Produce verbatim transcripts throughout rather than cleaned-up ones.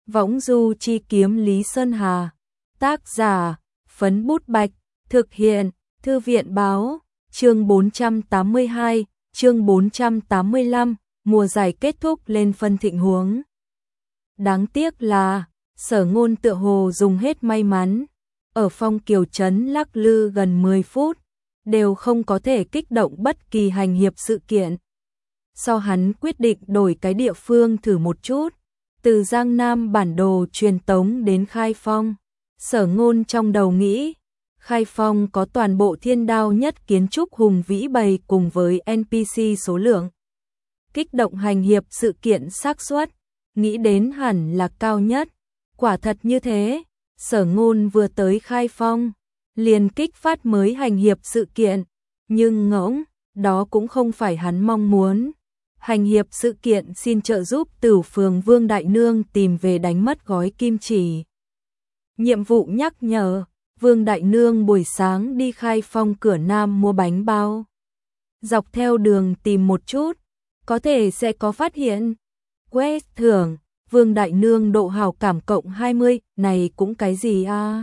Võng du chi kiếm Lý Sơn Hà. Tác giả, Phấn Bút Bạch. Thực hiện, Thư viện Báo. Chương bốn trăm tám mươi hai, chương bốn trăm tám mươi lăm, mùa giải kết thúc lên phân thịnh huống. Đáng tiếc là, Sở Ngôn tựa hồ dùng hết may mắn. Ở Phong Kiều Trấn lắc lư gần mười phút, đều không có thể kích động bất kỳ hành hiệp sự kiện. Sau hắn quyết định đổi cái địa phương thử một chút, từ Giang Nam bản đồ truyền tống đến Khai Phong. Sở Ngôn trong đầu nghĩ, Khai Phong có toàn bộ Thiên Đao nhất kiến trúc hùng vĩ bày cùng với en pê xê số lượng. Kích động hành hiệp sự kiện xác suất, nghĩ đến hẳn là cao nhất. Quả thật như thế, Sở Ngôn vừa tới Khai Phong, liền kích phát mới hành hiệp sự kiện, nhưng ngỗng, đó cũng không phải hắn mong muốn. Hành hiệp sự kiện xin trợ giúp Tửu Phường Vương Đại Nương tìm về đánh mất gói kim chỉ. Nhiệm vụ nhắc nhở, Vương Đại Nương buổi sáng đi Khai Phong cửa Nam mua bánh bao. Dọc theo đường tìm một chút, có thể sẽ có phát hiện. Quét thưởng, Vương Đại Nương độ hảo cảm cộng hai mươi, này cũng cái gì a?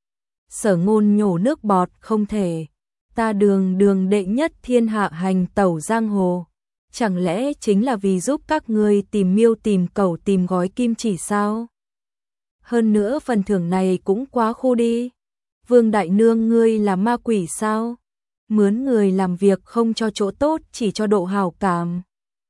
Sở Ngôn nhổ nước bọt, không thể. Ta đường đường đệ nhất thiên hạ hành tẩu giang hồ. Chẳng lẽ chính là vì giúp các ngươi tìm miêu tìm cẩu tìm gói kim chỉ sao? Hơn nữa phần thưởng này cũng quá khô đi. Vương Đại Nương ngươi là ma quỷ sao? Mướn người làm việc không cho chỗ tốt chỉ cho độ hảo cảm.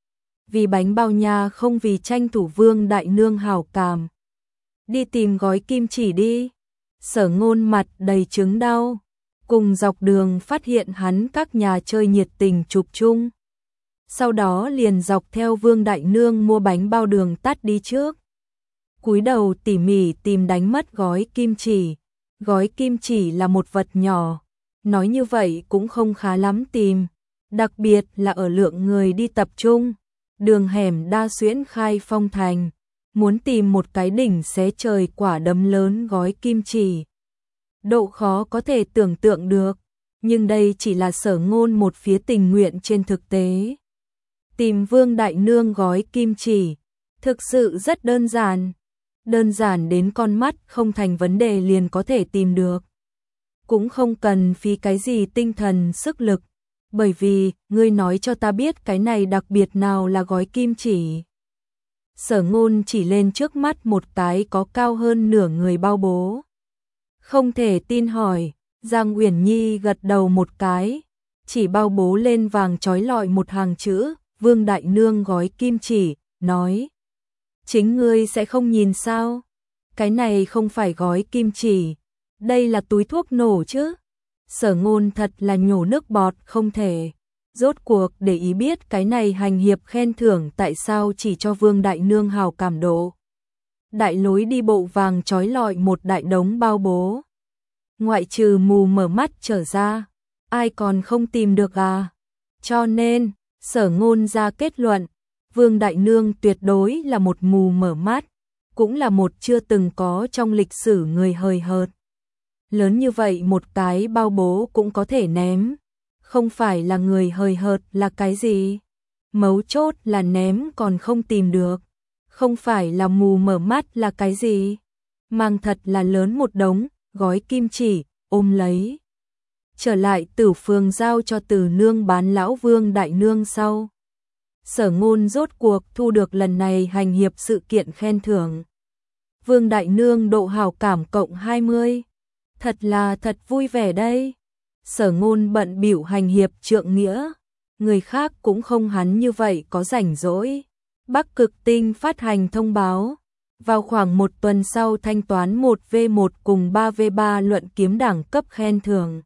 Vì bánh bao nha không vì tranh thủ Vương Đại Nương hảo cảm. Đi tìm gói kim chỉ đi. Sở Ngôn mặt đầy chứng đau. Cùng dọc đường phát hiện hắn các nhà chơi nhiệt tình chụp chung. Sau đó liền dọc theo Vương Đại Nương mua bánh bao đường tắt đi trước. Cúi đầu tỉ mỉ tìm đánh mất gói kim chỉ. Gói kim chỉ là một vật nhỏ, nói như vậy cũng không khá lắm tìm, đặc biệt là ở lượng người đi tập trung. Đường hẻm đa xuyễn Khai Phong thành, muốn tìm một cái đỉnh xé trời quả đấm lớn gói kim chỉ. Độ khó có thể tưởng tượng được, nhưng đây chỉ là Sở Ngôn một phía tình nguyện trên thực tế. Tìm Vương Đại Nương gói kim chỉ, thực sự rất đơn giản. Đơn giản đến con mắt không thành vấn đề liền có thể tìm được. Cũng không cần phí cái gì tinh thần sức lực, bởi vì ngươi nói cho ta biết cái này đặc biệt nào là gói kim chỉ. Sở Ngôn chỉ lên trước mắt một cái có cao hơn nửa người bao bố. Không thể tin hỏi, Giang Uyển Nhi gật đầu một cái, chỉ bao bố lên vàng trói lọi một hàng chữ, Vương Đại Nương gói kim chỉ, nói. Chính ngươi sẽ không nhìn sao? Cái này không phải gói kim chỉ, đây là túi thuốc nổ chứ. Sở Ngôn thật là nhổ nước bọt, không thể. Rốt cuộc để ý biết cái này hành hiệp khen thưởng tại sao chỉ cho Vương Đại Nương hào cảm độ. Đại lối đi bộ vàng trói lọi một đại đống bao bố. Ngoại trừ mù mở mắt trở ra, ai còn không tìm được à? Cho nên, Sở Ngôn ra kết luận, Vương Đại Nương tuyệt đối là một mù mở mắt, cũng là một chưa từng có trong lịch sử người hời hợt. Lớn như vậy một cái bao bố cũng có thể ném, không phải là người hời hợt là cái gì? Mấu chốt là ném còn không tìm được, không phải là mù mở mắt là cái gì? Mang thật là lớn một đống, gói kim chỉ, ôm lấy. Trở lại Tửu Phường giao cho Từ Nương bán lão Vương Đại Nương sau. Sở Ngôn rốt cuộc thu được lần này hành hiệp sự kiện khen thưởng. Vương Đại Nương độ hảo cảm cộng hai mươi. Thật là thật vui vẻ đây. Sở Ngôn bận bịu hành hiệp trượng nghĩa. Người khác cũng không hắn như vậy có rảnh rỗi. Bắc Cực Tinh phát hành thông báo. Vào khoảng một tuần sau thanh toán một vs một cùng ba vs ba luận kiếm đẳng cấp khen thưởng.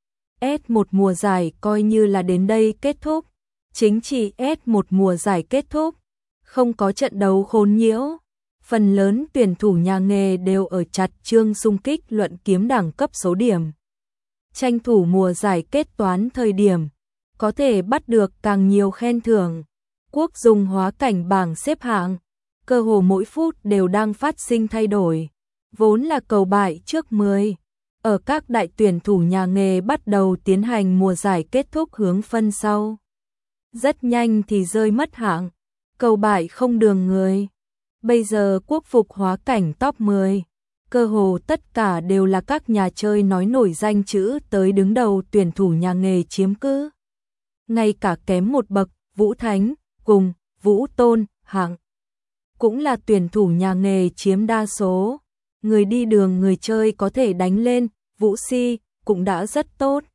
S một mùa giải coi như là đến đây kết thúc. Chính trị S một mùa giải kết thúc, không có trận đấu khốn nhiễu. Phần lớn tuyển thủ nhà nghề đều ở chặt chương xung kích luận kiếm đẳng cấp số điểm. Tranh thủ mùa giải kết toán thời điểm, có thể bắt được càng nhiều khen thưởng. Quốc dùng hóa cảnh bảng xếp hạng, cơ hồ mỗi phút đều đang phát sinh thay đổi. Vốn là cầu bại trước mười. Ở các đại tuyển thủ nhà nghề bắt đầu tiến hành mùa giải kết thúc hướng phân sau. Rất nhanh thì rơi mất hạng, cầu bại không đường người. Bây giờ quốc phục hóa cảnh top mười, cơ hồ tất cả đều là các nhà chơi nói nổi danh chữ tới đứng đầu tuyển thủ nhà nghề chiếm cứ. Ngay cả kém một bậc, Vũ Thánh, cùng, Vũ Tôn, hạng. Cũng là tuyển thủ nhà nghề chiếm đa số. Người đi đường người chơi có thể đánh lên, Vũ Si, cũng đã rất tốt.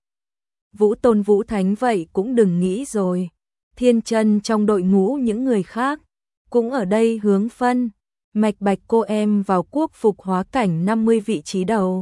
Vũ Tôn Vũ Thánh vậy cũng đừng nghĩ rồi. Thiên Chân trong đội ngũ những người khác, cũng ở đây hướng phân. Mạch Bạch cô em vào quốc phục hóa cảnh năm mươi vị trí đầu.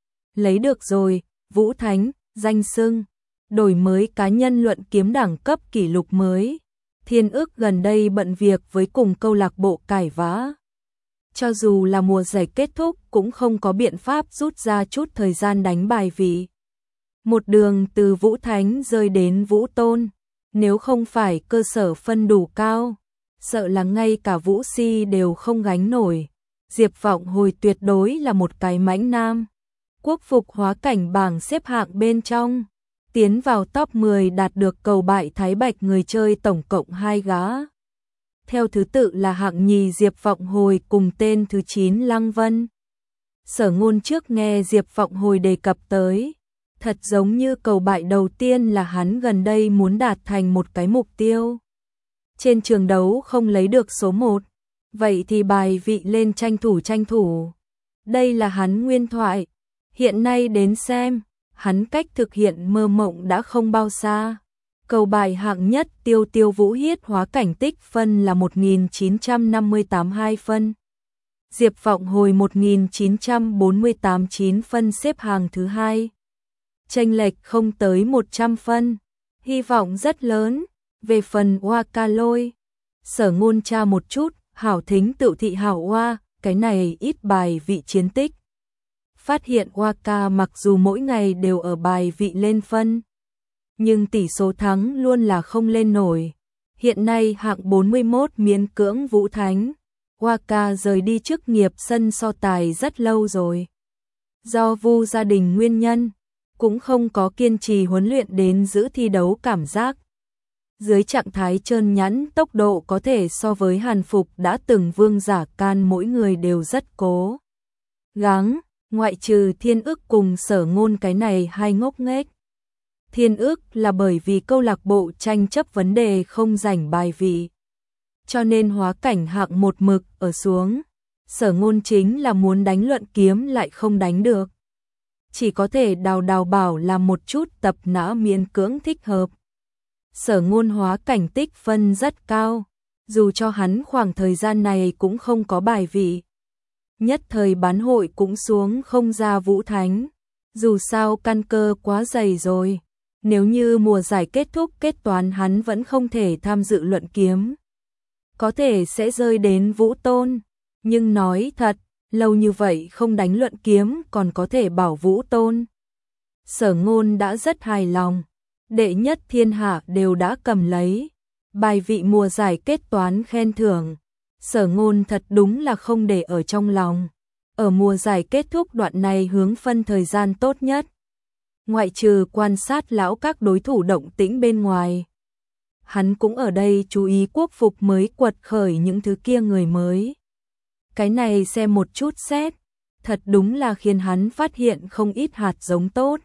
Lấy được rồi, Vũ Thánh, danh xưng. Đổi mới cá nhân luận kiếm đẳng cấp kỷ lục mới. Thiên ức gần đây bận việc với cùng câu lạc bộ cải vã. Cho dù là mùa giải kết thúc cũng không có biện pháp rút ra chút thời gian đánh bài vị. Một đường từ Vũ Thánh rơi đến Vũ Tôn. Nếu không phải cơ sở phân đủ cao, sợ là ngay cả Vũ Si đều không gánh nổi. Diệp Vọng Hồi tuyệt đối là một cái mãnh nam. Quốc phục hóa cảnh bảng xếp hạng bên trong. Tiến vào top mười đạt được cầu bại Thái Bạch người chơi tổng cộng hai gã. Theo thứ tự là hạng nhì Diệp Vọng Hồi cùng tên thứ chín Lăng Vân. Sở Ngôn trước nghe Diệp Vọng Hồi đề cập tới. Thật giống như cầu bại đầu tiên là hắn gần đây muốn đạt thành một cái mục tiêu. Trên trường đấu không lấy được số một. Vậy thì bài vị lên tranh thủ tranh thủ. Đây là hắn nguyên thoại. Hiện nay đến xem, hắn cách thực hiện mơ mộng đã không bao xa. Cầu bài hạng nhất Tiêu Tiêu Vũ Hiết hóa cảnh tích phân là một nghìn chín trăm năm mươi tám hai phân. Diệp Vọng Hồi một nghìn chín trăm bốn mươi tám chín phân xếp hàng thứ hai. Chênh lệch không tới một trăm phân. Hy vọng rất lớn. Về phần Hoa Ca Lôi, Sở Ngôn tra một chút, hảo thính tự thị hảo hoa, cái này ít bài vị chiến tích. Phát hiện Hoa Ca mặc dù mỗi ngày đều ở bài vị lên phân, nhưng tỷ số thắng luôn là không lên nổi. Hiện nay hạng bốn mươi mốt miễn cưỡng Vũ Thánh. Hoa Ca rời đi chức nghiệp sân so tài rất lâu rồi. Do Vu gia đình nguyên nhân, cũng không có kiên trì huấn luyện đến giữ thi đấu cảm giác. Dưới trạng thái trơn nhẵn, tốc độ có thể so với Hàn Phục đã từng vương giả can, mỗi người đều rất cố gắng, ngoại trừ Thiên Ức cùng Sở Ngôn cái này hai ngốc nghếch. Thiên Ức là bởi vì câu lạc bộ tranh chấp vấn đề không giành bài vị, cho nên hóa cảnh hạng một mực ở xuống. Sở Ngôn chính là muốn đánh luận kiếm lại không đánh được, chỉ có thể đào đào bảo làm một chút tập nã miễn cưỡng thích hợp. Sở Ngôn hóa cảnh tích phân rất cao, dù cho hắn khoảng thời gian này cũng không có bài vị. Nhất thời bán hội cũng xuống không ra Vũ Thánh, dù sao căn cơ quá dày rồi. Nếu như mùa giải kết thúc kết toán hắn vẫn không thể tham dự luận kiếm, có thể sẽ rơi đến Vũ Tôn. Nhưng nói thật, lâu như vậy không đánh luận kiếm còn có thể bảo Vũ Tôn. Sở Ngôn đã rất hài lòng. Đệ nhất thiên hạ đều đã cầm lấy. Bài vị mùa giải kết toán khen thưởng, Sở Ngôn thật đúng là không để ở trong lòng. Ở mùa giải kết thúc đoạn này hướng phân thời gian tốt nhất. Ngoại trừ quan sát lão các đối thủ động tĩnh bên ngoài, hắn cũng ở đây chú ý quốc phục mới quật khởi những thứ kia người mới. Cái này xem một chút xét, thật đúng là khiến hắn phát hiện không ít hạt giống tốt.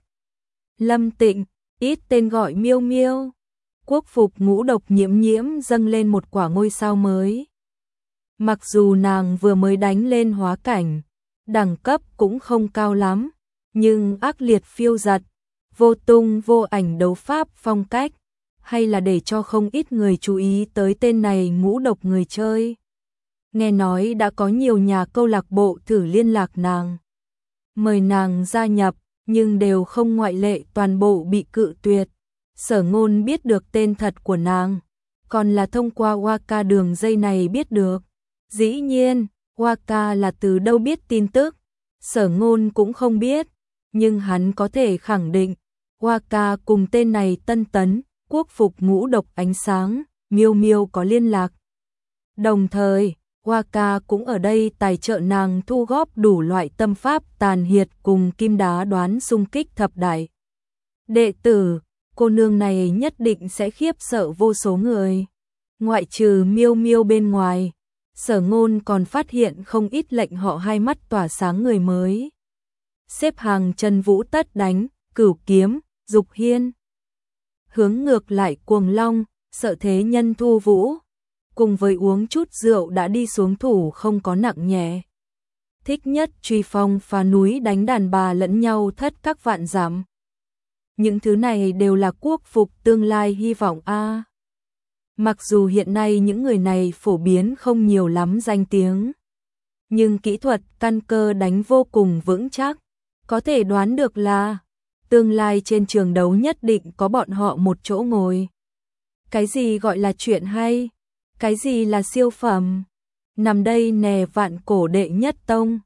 Lâm Tịnh, ít tên gọi Miêu Miêu. Quốc phục ngũ độc nhiễm nhiễm dâng lên một quả ngôi sao mới. Mặc dù nàng vừa mới đánh lên hóa cảnh, đẳng cấp cũng không cao lắm, nhưng ác liệt phiêu giật, vô tung vô ảnh đấu pháp phong cách, hay là để cho không ít người chú ý tới tên này ngũ độc người chơi. Nghe nói đã có nhiều nhà câu lạc bộ thử liên lạc nàng, mời nàng gia nhập, nhưng đều không ngoại lệ toàn bộ bị cự tuyệt. Sở Ngôn biết được tên thật của nàng, còn là thông qua Waka đường dây này biết được. Dĩ nhiên, Waka là từ đâu biết tin tức, Sở Ngôn cũng không biết, nhưng hắn có thể khẳng định, Waka cùng tên này tân tấn, quốc phục ngũ độc ánh sáng, Miêu Miêu có liên lạc. Đồng thời, Waka cũng ở đây tài trợ nàng thu góp đủ loại tâm pháp tàn hiệt cùng kim đá đoán xung kích thập đại đệ tử. Cô nương này nhất định sẽ khiếp sợ vô số người. Ngoại trừ Miêu Miêu bên ngoài, Sở Ngôn còn phát hiện không ít lệnh họ hai mắt tỏa sáng người mới. Xếp hàng Trần Vũ Tất đánh, Cửu Kiếm, Dục Hiên. Hướng ngược lại Cuồng Long, Sợ Thế Nhân Thu Vũ. Cùng với uống chút rượu đã đi xuống thủ không có nặng nhẹ. Thích nhất truy phong phá núi đánh đàn bà lẫn nhau thất các vạn giảm. Những thứ này đều là quốc phục tương lai hy vọng a. Mặc dù hiện nay những người này phổ biến không nhiều lắm danh tiếng, nhưng kỹ thuật căn cơ đánh vô cùng vững chắc, có thể đoán được là tương lai trên trường đấu nhất định có bọn họ một chỗ ngồi. Cái gì gọi là chuyện hay? Cái gì là siêu phẩm? Nằm đây nè vạn cổ đệ nhất tông.